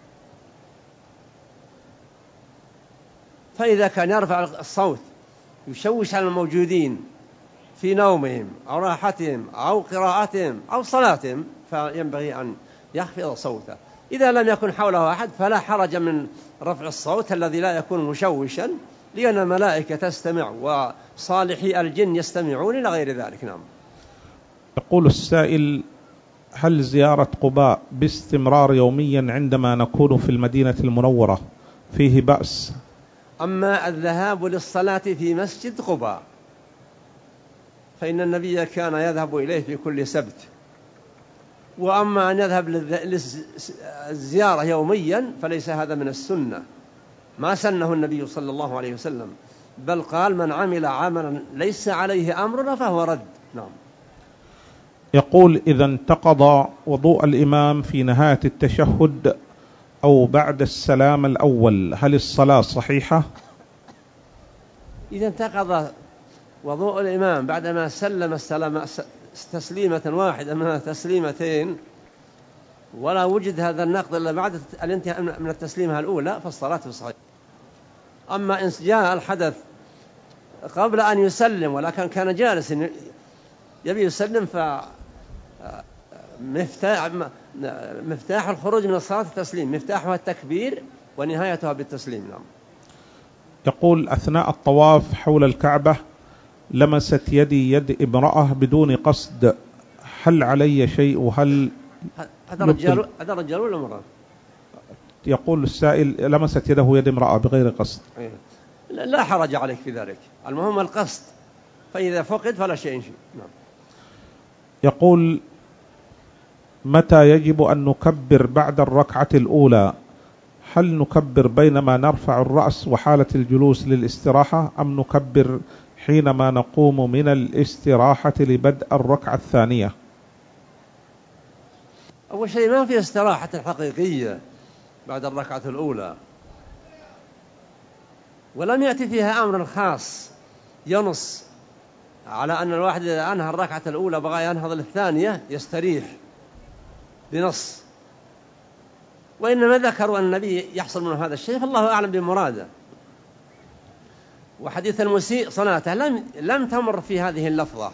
فإذا كان يرفع الصوت يشوش على الموجودين في نومهم أو راحتهم أو قراءتهم أو صلاتهم فينبغي أن يخفض صوته. إذا لم يكن حوله أحد فلا حرج من رفع الصوت الذي لا يكون مشوشا، لأن الملائكة تستمع وصالحي الجن يستمعون إلى غير ذلك. نعم. يقول السائل هل زيارة قباء باستمرار يوميا عندما نكون في المدينة المنورة فيه بأس. أما الذهاب للصلاة في مسجد قباء فإن النبي كان يذهب إليه في كل سبت، وأما أن يذهب للزيارة يوميا فليس هذا من السنة، ما سنه النبي صلى الله عليه وسلم، بل قال من عمل عملا ليس عليه أمرنا فهو رد. نعم. يقول إذا انتقض وضوء الإمام في نهاية التشهد أو بعد السلام الأول هل الصلاة صحيحة؟ إذا انتقض وضوء الإمام بعدما سلم السلام تسليمة واحدة من تسليمتين ولا وجد هذا النقض إلا بعد الانتهاء من التسليمة الأولى فالصلاة صحيحة. أما إن جاء الحدث قبل أن يسلم ولكن كان جالس يبي يسلم فمفتاح مفتاح الخروج من الصلاة التسليم، مفتاحها التكبير ونهايتها بالتسليم. نعم. يقول أثناء الطواف حول الكعبة لمست يدي يد امرأة بدون قصد، هل علي شيء وهل هذا رجال هذا رجال ولا امرأة؟ يقول السائل لمست يده يد امرأة بغير قصد. لا حرج عليك في ذلك، المهم القصد، فإذا فقد فلا شيء شيء. نعم. يقول متى يجب أن نكبر بعد الركعة الأولى؟ هل نكبر بينما نرفع الرأس وحالة الجلوس للاستراحة أم نكبر حينما نقوم من الاستراحة لبدء الركعة الثانية؟ أول شيء ما في استراحة حقيقية بعد الركعة الأولى، ولم يأتي فيها أمر خاص ينص على أن الواحد إذا أنهى الركعة الأولى بغى ينهض للثانية يستريح بنص، وإنما ذكروا أن النبي يحصل منه هذا الشيء فالله أعلم بمراده. وحديث المسيء صلاته لم لم تمر في هذه اللفظة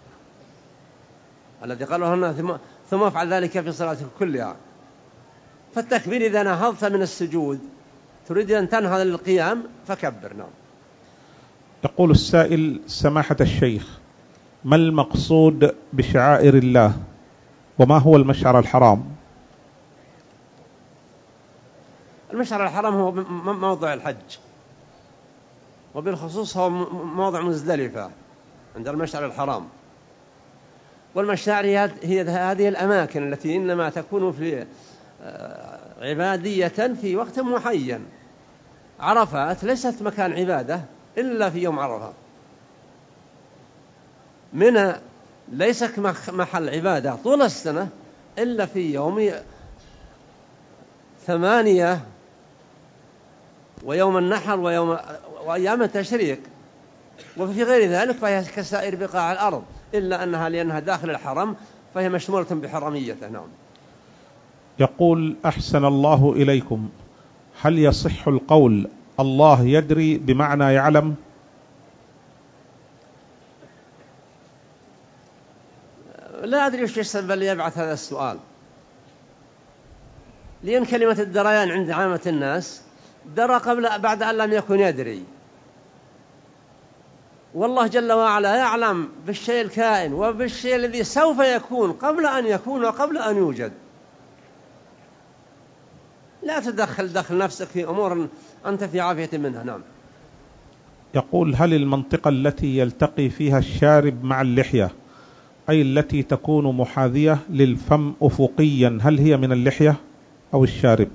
الذي قالوا هنا ثم ثم افعل ذلك في صلاتك كلها. فالتكبير إذا نهضت من السجود تريد أن تنهض للقيام فكبر. نعم. يقول السائل سماحة الشيخ ما المقصود بشعائر الله وما هو المشعر الحرام؟ المشعر الحرام هو موضع الحج، وبالخصوص هو موضع مزدلفة عند المشعر الحرام، والمشاعر هي هذه الأماكن التي إنما تكون في عبادية في وقت معين. عرفات ليست مكان عبادة إلا في يوم عرفة، منى ليست محل عبادة طول السنة إلا في يوم ثمانية ويوم النحر ويوم وأيام التشريق، وفي غير ذلك فهي كسائر بقاع الأرض إلا أنها لأنها داخل الحرم فهي مشمولة بحرميته. نعم. يقول أحسن الله إليكم هل يصح القول الله يدري بمعنى يعلم؟ لا أدري وش السبب اللي يبعث هذا السؤال، لأن كلمة الدريان عند عامة الناس درى قبل بعد أن لم يكن يدري، والله جل وعلا يعلم بالشيء الكائن وبالشيء الذي سوف يكون قبل أن يكون وقبل أن يوجد. لا تدخل دخل نفسك في أمور أنت في عافية منها. نعم. يقول هل المنطقة التي يلتقي فيها الشارب مع اللحية أي التي تكون محاذية للفم أفقيا هل هي من اللحية أو الشارب؟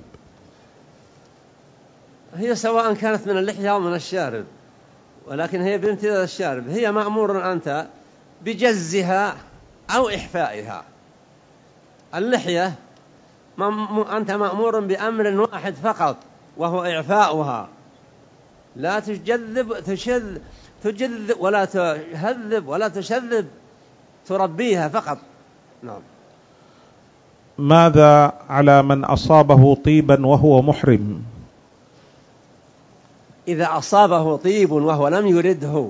هي سواء كانت من اللحية أو من الشارب، ولكن هي بامتداد الشارب. هي مأمور أنت بجزها أو إحفائها. اللحية أنت مأمور بأمر واحد فقط وهو إعفاؤها، لا تجذب تشذ تجذب ولا تهذب ولا تشذب، تربيها فقط. نعم. ماذا على من أصابه طيبا وهو محرم؟ إذا أصابه طيب وهو لم يرده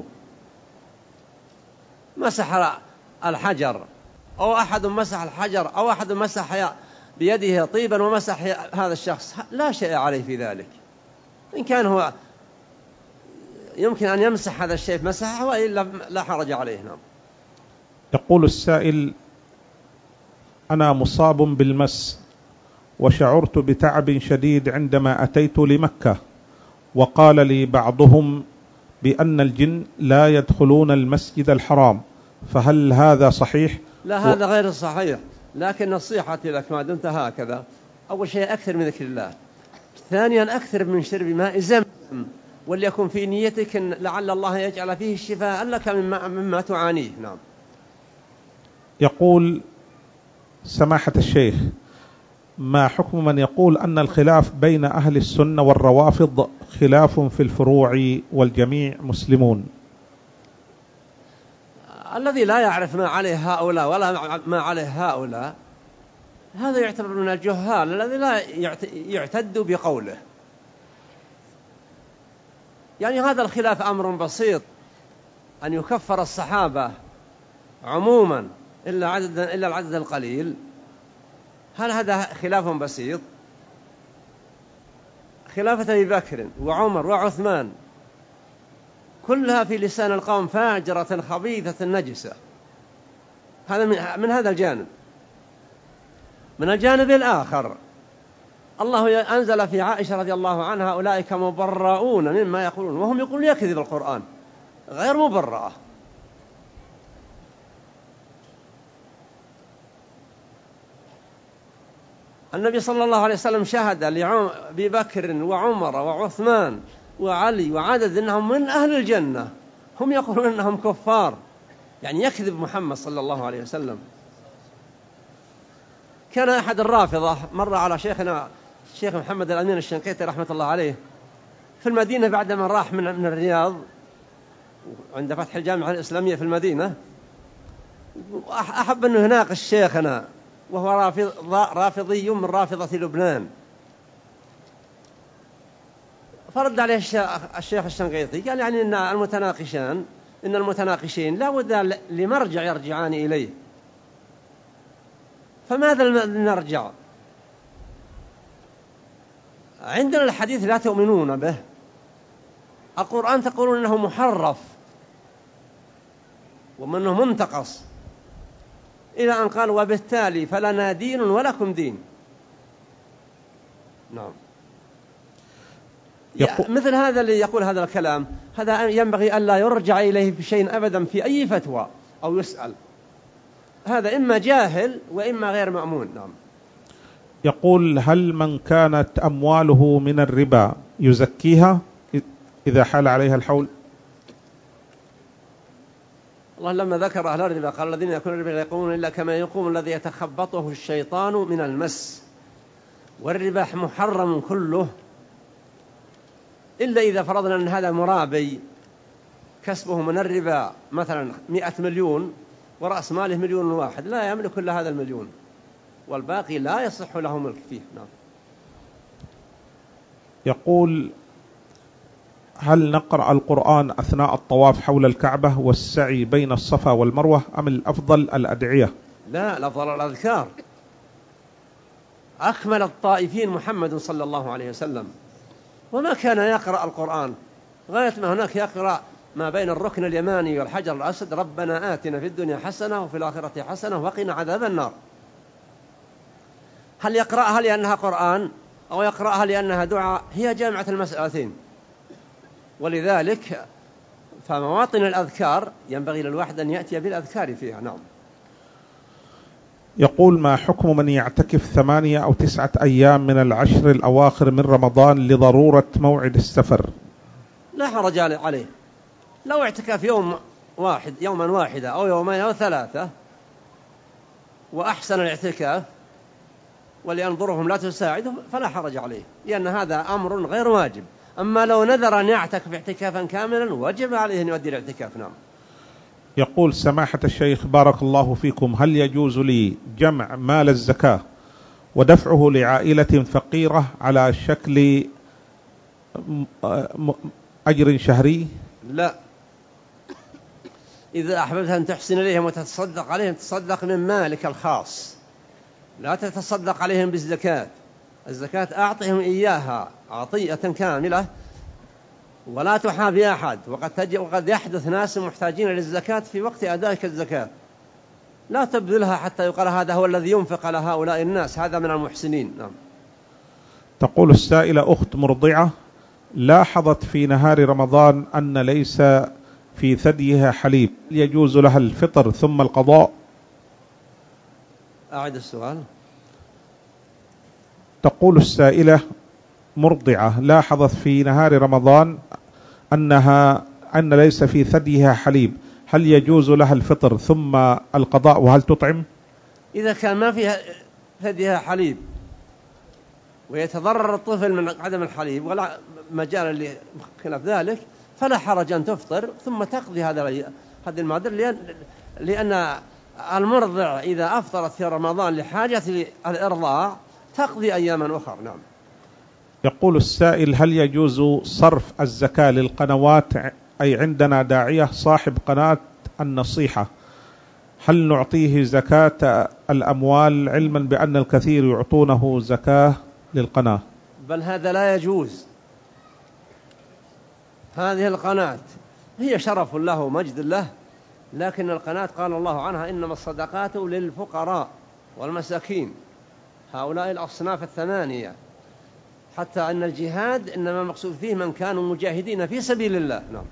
مسح الحجر أو أحد مسح الحجر أو أحد مسح بيده طيبا ومسح هذا الشخص لا شيء عليه في ذلك، إن كان هو يمكن أن يمسح هذا الشيء مسحه وإلا لا حرج عليه. نعم. يقول السائل أنا مصاب بالمس وشعرت بتعب شديد عندما أتيت لمكة وقال لي بعضهم بأن الجن لا يدخلون المسجد الحرام، فهل هذا صحيح؟ لا، هذا غير صحيح، لكن نصيحتي لك ما دمت هكذا: أول شيء أكثر من ذكر الله، ثانيا أكثر من شرب ماء زمزم، وليكن في نيتك إن لعل الله يجعل فيه الشفاء لك مما, مما تعانيه. نعم. يقول سماحة الشيخ: ما حكم من يقول أن الخلاف بين أهل السنة والروافض خلاف في الفروع والجميع مسلمون؟ الذي لا يعرف ما عليه هؤلاء ولا ما عليه هؤلاء هذا يعتبر من الجهال الذي لا يعتد بقوله. يعني هذا الخلاف أمر بسيط، أن يكفر الصحابة عموما إلا عدد إلا العدد القليل، هل هذا خلاف بسيط؟ خلافة أبي بكر وعمر وعثمان كلها في لسان القوم فاجرة خبيثة نجسة. هذا من, من هذا الجانب. من الجانب الآخر الله أنزل في عائشة رضي الله عنها: أولئك مبرؤون مما يقولون، وهم يقولون يكذب القرآن، غير مبرأة. النبي صلى الله عليه وسلم شهد لأبي بكر وعمر وعثمان وعلي وعدد أنهم من أهل الجنة، هم يقولون أنهم كفار، يعني يكذب محمد صلى الله عليه وسلم. كان أحد الرافضة مر على شيخنا الشيخ محمد الأمين الشنقيطي رحمة الله عليه في المدينة بعدما راح من من الرياض عند فتح الجامعة الإسلامية في المدينة، أحب أنه يناقش شيخنا وهو رافض رافضي من رافضة لبنان، فرد عليه الشيخ الشنقيطي قال: يعني إن المتناقشان إن المتناقشين لا بد لمرجع يرجعان إليه، فماذا نرجع؟ عندنا الحديث لا تؤمنون به، القرآن تقولون أنه محرف ومنه منتقص، إلى أن قال: وبالتالي فلنا دين ولكم دين. نعم. مثل هذا اللي يقول هذا الكلام هذا ينبغي ألا يرجع إليه في شيء أبدا في أي فتوى أو يسأل، هذا إما جاهل وإما غير مأمون. نعم. يقول: هل من كانت أمواله من الربا يزكيها إذا حال عليها الحول؟ الله لما ذكر أهل الربا قال: الذين يأكلون الربا لا يقومون إلا كما يقوم الذي يتخبطه الشيطان من المس، والربا محرم كله إلا إذا فرضنا أن هذا مرابي كسبه من الربا مثلا مئة مليون ورأس ماله مليون واحد، لا يملك إلا هذا المليون والباقي لا يصح له ملك فيه. نعم. يقول: هل نقرأ القرآن أثناء الطواف حول الكعبة والسعي بين الصفا والمروة، أم الأفضل الأدعية؟ لا، الأفضل الأذكار. أكمل الطائفين محمد صلى الله عليه وسلم، وما كان يقرأ القرآن غاية ما هناك يقرأ ما بين الركن اليماني والحجر الأسود: ربنا آتنا في الدنيا حسنة وفي الآخرة حسنة وقنا عذاب النار. هل يقرأها لأنها قرآن أو يقرأها لأنها دعاء؟ هي جامعة المسألتين، ولذلك فمواطن الأذكار ينبغي للواحد أن يأتي بالأذكار فيها. نعم. يقول: ما حكم من يعتكف ثمانية أو تسعة أيام من العشر الأواخر من رمضان لضرورة موعد السفر؟ لا حرج عليه، لو اعتكف يوم واحد يوما واحدا أو يومين أو ثلاثة وأحسن الاعتكاف ولأن ظروفهم لا تساعده فلا حرج عليه، لأن هذا أمر غير واجب. أما لو نذر أن يعتكف اعتكافا كاملا وجب عليه أن يؤدي الاعتكاف. نعم. يقول: سماحة الشيخ بارك الله فيكم، هل يجوز لي جمع مال الزكاة ودفعه لعائلة فقيرة على شكل أجر شهري؟ لا، إذا أحببت أن تحسن إليهم وتتصدق عليهم تصدق من مالك الخاص، لا تتصدق عليهم بالزكاة. الزكاة أعطهم إياها عطية كاملة ولا تحابي أحد، وقد, تجي وقد يحدث ناس محتاجين للزكاة في وقت أدائك الزكاة، لا تبذلها حتى يقال هذا هو الذي ينفق على هؤلاء الناس، هذا من المحسنين. نعم. تقول السائلة: أخت مرضعة لاحظت في نهار رمضان أن ليس في ثديها حليب، يجوز لها الفطر ثم القضاء؟ أعد السؤال. تقول السائلة: مرضعة لاحظت في نهار رمضان أنها أن ليس في ثديها حليب، هل يجوز لها الفطر ثم القضاء وهل تطعم؟ إذا كان ما فيها ثديها حليب ويتضرر الطفل من عدم الحليب ولا مجال لخلاف ذلك فلا حرج أن تفطر ثم تقضي هذا هذه المادة، لأن لأن المرضع إذا أفطرت في رمضان لحاجة الإرضاع تقضي أياما أخرى. نعم. يقول السائل: هل يجوز صرف الزكاة للقنوات؟ أي عندنا داعية صاحب قناة النصيحة، هل نعطيه زكاة الأموال علما بأن الكثير يعطونه زكاة للقناة؟ بل هذا لا يجوز. هذه القناة هي شرف له ومجد له، لكن القناة قال الله عنها: إنما الصدقات للفقراء والمساكين، هؤلاء الأصناف الثمانية، حتى أن الجهاد إنما مقصود فيه من كانوا مجاهدين في سبيل الله. نعم.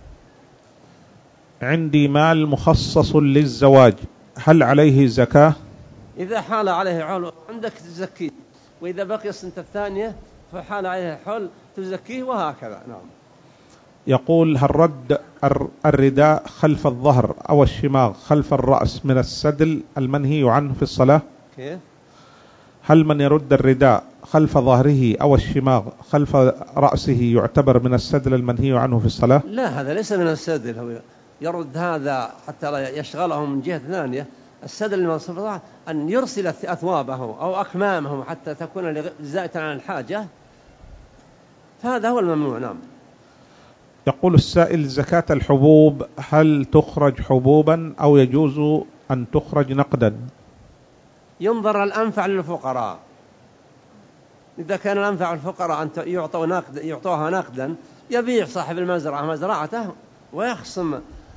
عندي مال مخصص للزواج، هل عليه زكاة؟ إذا حال عليه حول عندك تزكيه، وإذا بقي السنة الثانية فحال عليه حول تزكيه، وهكذا. نعم. يقول: هل رد الرداء خلف الظهر أو الشماغ خلف الرأس من السدل المنهي عنه في الصلاة؟ كيف؟ هل من يرد الرداء خلف ظهره أو الشماغ خلف رأسه يعتبر من السدل المنهي عنه في الصلاة؟ لا، هذا ليس من السدل، هو يرد هذا حتى لا يشغله من جهة ثانية. السدل من صفته أن يرسل أثوابه أو أكمامه حتى تكون زائدة عن الحاجة، فهذا هو الممنوع. نعم. يقول السائل: زكاة الحبوب هل تخرج حبوبا أو يجوز أن تخرج نقدا؟ ينظر الأنفع للفقراء. إذا كان الأنفع للفقراء أن يعطوا نقد يعطوها نقدا، يبيع صاحب المزرعة مزرعته ويخصم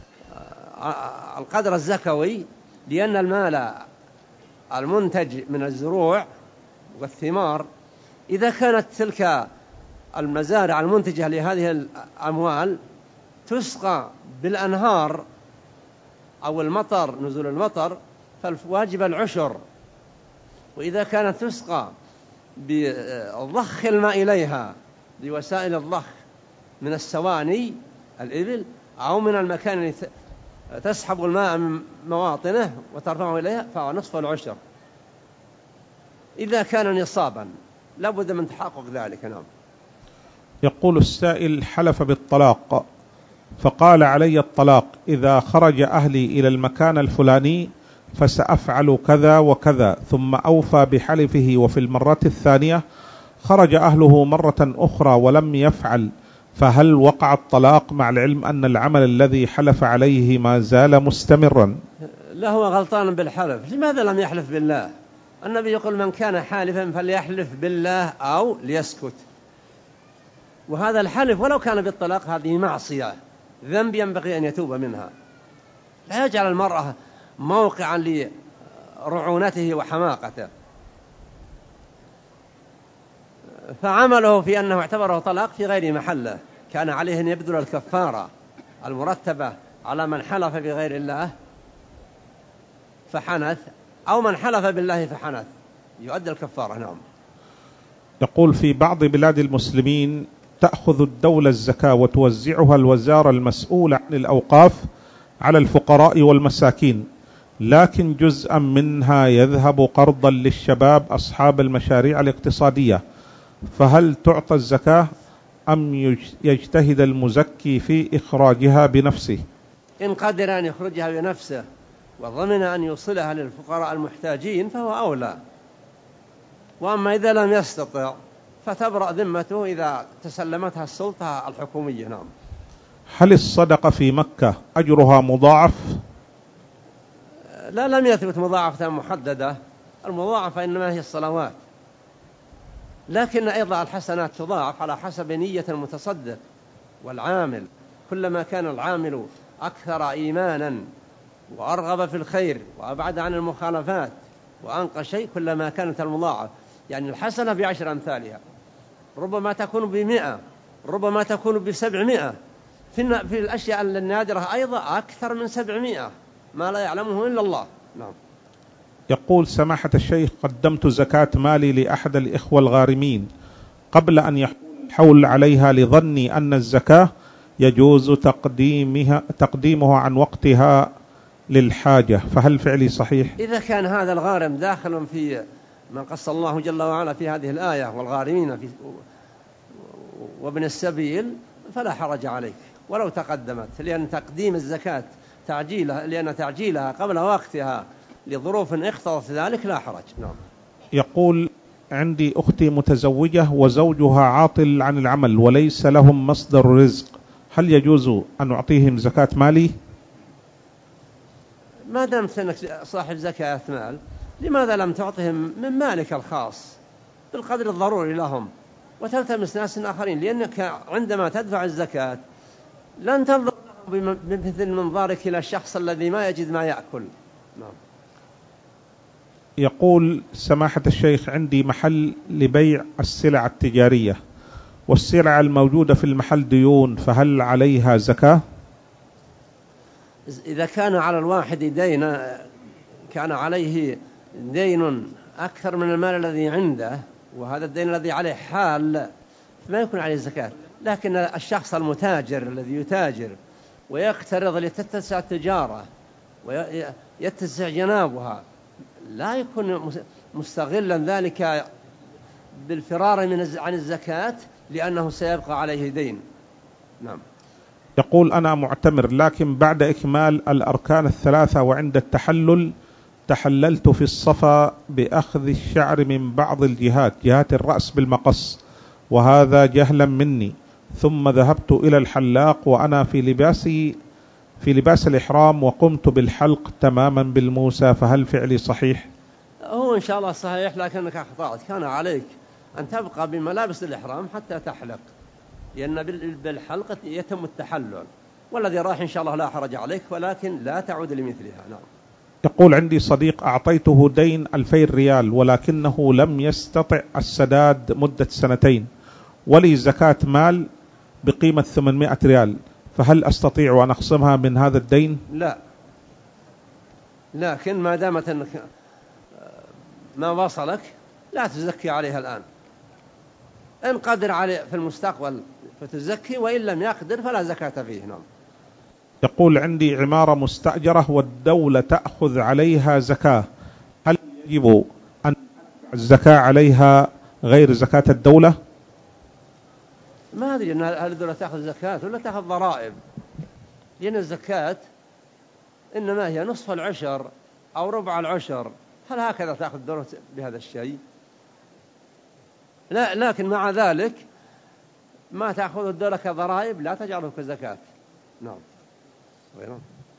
القدر الزكوي، لأن المال المنتج من الزروع والثمار إذا كانت تلك المزارع المنتجة لهذه الأموال تسقى بالأنهار أو المطر، نزول المطر، فالواجب العشر. وإذا كانت تسقى بضخ الماء إليها بوسائل الضخ من السواني الإبل أو من المكان الذي تسحب الماء من مواطنه وترفعه إليها فهو نصف العشر إذا كان نصابا، لابد من تحقق ذلك. نعم. يقول السائل: حلف بالطلاق فقال علي الطلاق إذا خرج أهلي إلى المكان الفلاني فسأفعل كذا وكذا، ثم أوفى بحلفه وفي المرة الثانية خرج أهله مرة أخرى ولم يفعل، فهل وقع الطلاق مع العلم أن العمل الذي حلف عليه ما زال مستمرا؟ لا، هو غلطان بالحلف. لماذا لم يحلف بالله؟ النبي يقول: من كان حالفا فليحلف بالله أو ليسكت. وهذا الحلف ولو كان بالطلاق هذه معصية، ذنب ينبغي أن يتوب منها. لا يجعل المرأة موقعا لرعونته وحماقته. فعمله في أنه اعتبره طلاق في غير محله، كان عليه أن يبذل الكفارة المرتبة على من حلف بغير الله فحنث، أو من حلف بالله فحنث، يؤدي الكفارة. نعم. يقول: في بعض بلاد المسلمين تأخذ الدولة الزكاة وتوزعها الوزارة المسؤولة عن الأوقاف على الفقراء والمساكين، لكن جزءا منها يذهب قرضا للشباب أصحاب المشاريع الاقتصادية، فهل تعطى الزكاة أم يجتهد المزكي في إخراجها بنفسه؟ إن قدر أن يخرجها بنفسه وضمن أن يوصلها للفقراء المحتاجين فهو أولى، وأما إذا لم يستطع فتبرأ ذمته إذا تسلمتها السلطة الحكومية. نعم. هل الصدقة في مكة أجرها مضاعف؟ لا، لم يثبت مضاعفة محددة. المضاعفة إنما هي الصلوات، لكن أيضا الحسنات تضاعف على حسب نية المتصدق والعامل. كلما كان العامل أكثر إيمانا وأرغب في الخير وأبعد عن المخالفات وأنقى شيء كلما كانت المضاعف. يعني الحسنة بعشر أمثالها، ربما تكون بمئة ربما تكون بسبعمائة، في في الأشياء النادرة أيضا أكثر من سبعمائة ما لا يعلمه إلا الله. نعم. يقول سماحة الشيخ: قدمت زكاة مالي لأحد الإخوة الغارمين قبل أن يحول عليها لظني أن الزكاة يجوز تقديمها تقديمها عن وقتها للحاجة، فهل فعلي صحيح؟ إذا كان هذا الغارم داخل في من قص الله جل وعلا في هذه الآية والغارمين في وابن السبيل فلا حرج عليك ولو تقدمت، لأن تقديم الزكاة تعجيلها لأن تعجيلها قبل وقتها لظروف اقتضت ذلك لا حرج. نعم. يقول: عندي أختي متزوجة وزوجها عاطل عن العمل وليس لهم مصدر رزق، هل يجوز أن أعطيهم زكاة مالي؟ ما دامت أنك صاحب زكاة مال، لماذا لم تعطهم من مالك الخاص بالقدر الضروري لهم وتلتمس ناس آخرين؟ لأنك عندما تدفع الزكاة لن تنظر بمثل منظارك إلى الشخص الذي ما يجد ما يأكل. نعم. يقول سماحة الشيخ: عندي محل لبيع السلع التجارية والسلع الموجودة في المحل ديون، فهل عليها زكاة؟ إذا كان على الواحد دين، كان عليه دين أكثر من المال الذي عنده وهذا الدين الذي عليه حال ما يكون عليه زكاة، لكن الشخص المتاجر الذي يتاجر ويقترض لتتسع التجارة ويتسع جنابها لا يكون مستغلا ذلك بالفرار من عن الزكاة لأنه سيبقى عليه دين. نعم. يقول: أنا معتمر لكن بعد إكمال الأركان الثلاثة وعند التحلل تحللت في الصفا بأخذ الشعر من بعض الجهات جهات الرأس بالمقص، وهذا جهلا مني، ثم ذهبت إلى الحلاق وأنا في لباسي في لباس الإحرام وقمت بالحلق تماما بالموسى، فهل فعلي صحيح؟ هو إن شاء الله صحيح، لكنك أخطأت. كان عليك أن تبقى بملابس الإحرام حتى تحلق، لأن بالحلقة يتم التحلل، والذي راح إن شاء الله لا حرج عليك، ولكن لا تعود لمثلها. نعم. يقول: عندي صديق أعطيته دين ألفين ريال ولكنه لم يستطع السداد مدة سنتين ولي زكاة مال بقيمة ثمانمائة ريال، فهل أستطيع أن أخصمها من هذا الدين؟ لا، لكن ما دامت أنك ما وصلك لا تزكي عليها الآن، إن قدر عليه في المستقبل فتزكي، وإن لم يقدر فلا زكاة فيه. نعم. يقول: عندي عمارة مستأجرة والدولة تأخذ عليها زكاة، هل يجب أن الزكاة عليها غير زكاة الدولة؟ ما أدري أن هل الدولة تأخذ زكاة ولا تأخذ ضرائب، لأن الزكاة إنما هي نصف العشر أو ربع العشر، هل هكذا تأخذ الدولة بهذا الشيء؟ لا، لكن مع ذلك ما تأخذ الدولة كضرائب لا تجعله كزكاة. نعم.